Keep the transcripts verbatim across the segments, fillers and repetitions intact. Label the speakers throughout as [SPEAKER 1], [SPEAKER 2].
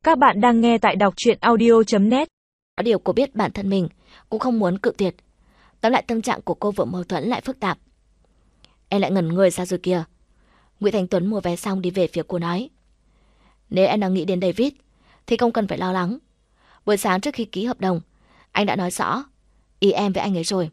[SPEAKER 1] Các bạn đang nghe tại đọc truyện audio chấm net.
[SPEAKER 2] Có điều cô biết bản thân mình cũng không muốn cự tuyệt. Tóm lại tâm trạng của cô vừa mâu thuẫn lại phức tạp. Em lại ngẩn người ra rồi kìa. Ngụy Thành Tuấn mua vé xong đi về phía cô nói. Nếu em đang nghĩ đến David thì không cần phải lo lắng. Buổi sáng trước khi ký hợp đồng, anh đã nói rõ ý em với anh ấy rồi.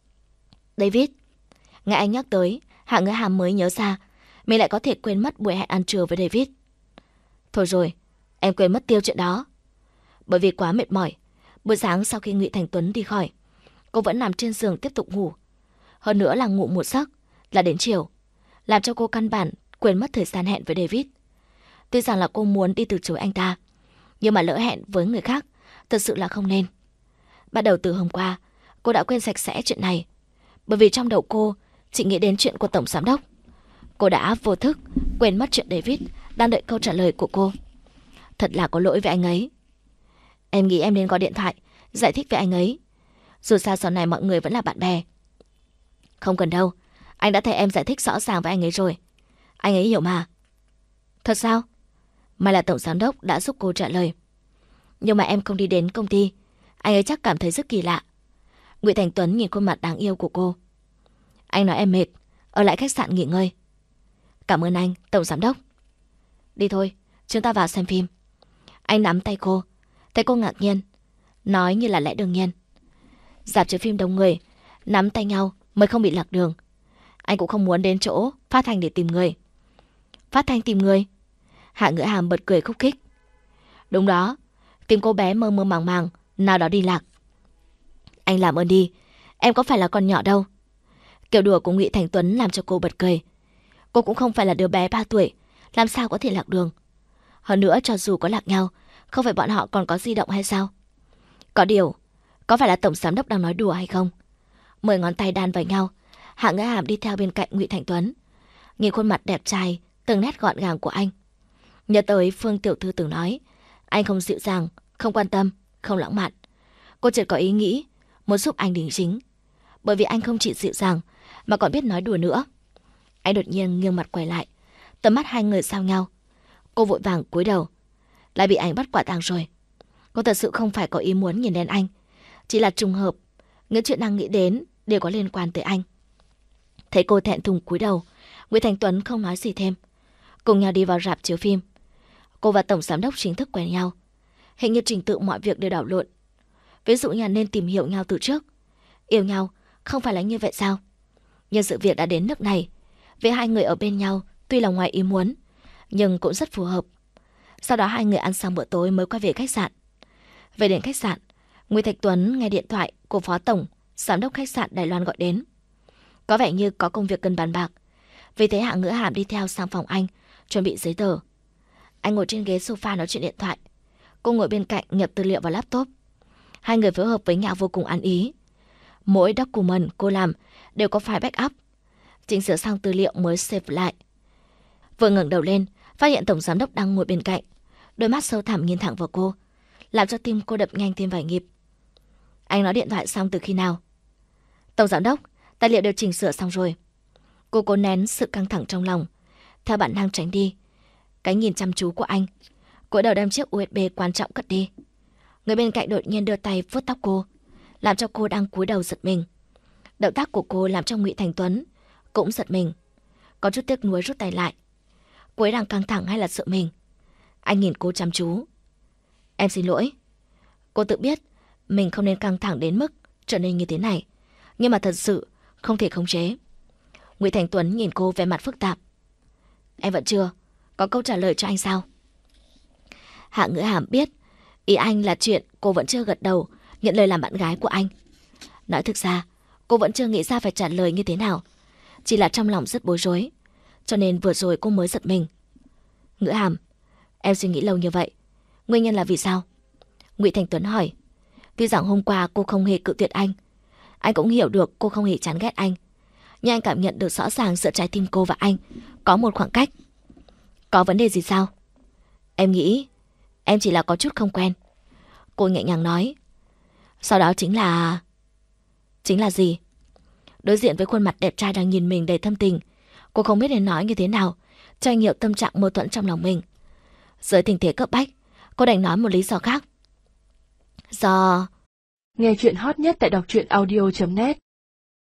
[SPEAKER 2] David. Nghe anh nhắc tới, Hạ Ngữ Hàm mới nhớ ra mình lại có thể quên mất buổi hẹn ăn trưa với David. Thôi rồi, em quên mất tiêu chuyện đó. Bởi vì quá mệt mỏi, buổi sáng sau khi Ngụy Thành Tuấn đi khỏi, cô vẫn nằm trên giường tiếp tục ngủ. Hơn nữa là ngủ một giấc là đến chiều, làm cho cô căn bản quên mất thời gian hẹn với David. Tuy rằng là cô muốn đi từ chối anh ta, nhưng mà lỡ hẹn với người khác thật sự là không nên. Bắt đầu từ hôm qua, cô đã quên sạch sẽ chuyện này, bởi vì trong đầu cô chỉ nghĩ đến chuyện của tổng giám đốc. Cô đã vô thức quên mất chuyện David đang đợi câu trả lời của cô. Thật là có lỗi với anh ấy. Em nghĩ em nên gọi điện thoại giải thích với anh ấy. Dù sao sau này mọi người vẫn là bạn bè. Không cần đâu, anh đã thấy em giải thích rõ ràng với anh ấy rồi. Anh ấy hiểu mà. Thật sao? May là tổng giám đốc đã giúp cô trả lời. Nhưng mà em không đi đến công ty, anh ấy chắc cảm thấy rất kỳ lạ. Ngụy Thành Tuấn nhìn khuôn mặt đáng yêu của cô. Anh nói em mệt, ở lại khách sạn nghỉ ngơi. Cảm ơn anh, tổng giám đốc. Đi thôi, chúng ta vào xem phim. Anh nắm tay cô, thấy cô ngạc nhiên, nói như là lẽ đương nhiên. Rạp chiếu phim đông người, nắm tay nhau mới không bị lạc đường. Anh cũng không muốn đến chỗ phát thanh để tìm người. Phát thanh tìm người? Hạ Ngữ Hàm bật cười khúc khích. Đúng đó, tìm cô bé mơ mơ màng màng nào đó đi lạc. Anh làm ơn đi, em có phải là con nhỏ đâu. Kiểu đùa của Ngụy Thành Tuấn làm cho cô bật cười. Cô cũng không phải là đứa bé ba tuổi, làm sao có thể lạc đường. Hơn nữa cho dù có lạc nhau, không phải bọn họ còn có di động hay sao? Có điều, có phải là tổng giám đốc đang nói đùa hay không? Mười ngón tay đan vào nhau, Hạ Ngữ Hàm đi theo bên cạnh Ngụy Thành Tuấn, nhìn khuôn mặt đẹp trai, từng nét gọn gàng của anh. Nhớ tới Phương tiểu thư từng nói, anh không dịu dàng, không quan tâm, không lãng mạn. Cô chợt có ý nghĩ muốn giúp anh đính chính, bởi vì anh không chỉ dịu dàng mà còn biết nói đùa nữa. Anh đột nhiên nghiêng mặt quay lại, tầm mắt hai người giao nhau. Cô vội vàng cúi đầu, lại bị anh bắt quả tang rồi. Cô thật sự không phải có ý muốn nhìn đến anh, chỉ là trùng hợp, những chuyện đang nghĩ đến đều có liên quan tới anh. Thấy cô thẹn thùng cúi đầu, Ngụy Thành Tuấn không nói gì thêm, cùng nhau đi vào rạp chiếu phim. Cô và tổng giám đốc chính thức quen nhau. Hình như trình tự mọi việc đều đảo lộn. Ví dụ như nên tìm hiểu nhau từ trước. Yêu nhau không phải là như vậy sao? Nhưng sự việc đã đến nước này, với hai người ở bên nhau tuy là ngoài ý muốn, nhưng cũng rất phù hợp. Sau đó hai người ăn xong bữa tối mới quay về khách sạn. Về đến khách sạn, Ngụy Thành Tuấn nghe điện thoại của phó tổng giám đốc khách sạn Đài Loan gọi đến. Có vẻ như có công việc cần bàn bạc, vì thế Hạ Ngữ Hàm đi theo sang phòng anh chuẩn bị giấy tờ. Anh ngồi trên ghế sofa nói chuyện điện thoại, cô ngồi bên cạnh nhập tư liệu vào laptop. Hai người phối hợp với nhau vô cùng ăn ý. Mỗi document cô làm đều có file backup. Chỉnh sửa xong tư liệu mới save lại. Vừa ngẩng đầu lên, phát hiện tổng giám đốc đang ngồi bên cạnh, đôi mắt sâu thẳm nhìn thẳng vào cô, làm cho tim cô đập nhanh thêm vài nhịp. Anh nói điện thoại xong từ khi nào? Tổng giám đốc, tài liệu đều chỉnh sửa xong rồi. Cô cố nén sự căng thẳng trong lòng, theo bản năng tránh đi cái nhìn chăm chú của anh. Cúi đầu đem chiếc u ét bê quan trọng cất đi. Người bên cạnh đột nhiên đưa tay vuốt tóc cô, làm cho cô đang cúi đầu giật mình. Động tác của cô làm cho Ngụy Thành Tuấn cũng giật mình, có chút tiếc nuối rút tay lại. Cô ấy đang căng thẳng hay là sợ mình? Anh nhìn cô chăm chú. Em xin lỗi. Cô tự biết mình không nên căng thẳng đến mức trở nên như thế này, nhưng mà thật sự không thể khống chế. Ngụy Thành Tuấn nhìn cô vẻ mặt phức tạp. Em vẫn chưa có câu trả lời cho anh sao? Hạ Ngữ Hàm biết ý anh là chuyện cô vẫn chưa gật đầu nhận lời làm bạn gái của anh. Nói thực ra cô vẫn chưa nghĩ ra phải trả lời như thế nào, chỉ là trong lòng rất bối rối, cho nên vừa rồi cô mới giật mình. Ngữ Hàm, em suy nghĩ lâu như vậy, nguyên nhân là vì sao? Ngụy Thành Tuấn hỏi. Tuy rằng hôm qua cô không hề cự tuyệt anh, anh cũng hiểu được cô không hề chán ghét anh, nhưng anh cảm nhận được rõ ràng giữa trái tim cô và anh có một khoảng cách. Có vấn đề gì sao? Em nghĩ em chỉ là có chút không quen. Cô nhẹ nhàng nói. Sau đó chính là... Chính là gì? Đối diện với khuôn mặt đẹp trai đang nhìn mình đầy thâm tình, cô không biết nên nói như thế nào cho anh hiểu tâm trạng mâu thuẫn trong lòng mình. Dưới tình thế cấp bách, Cô đành nói một lý do khác. Do...
[SPEAKER 3] Nghe chuyện hot nhất tại đọc truyện audio chấm net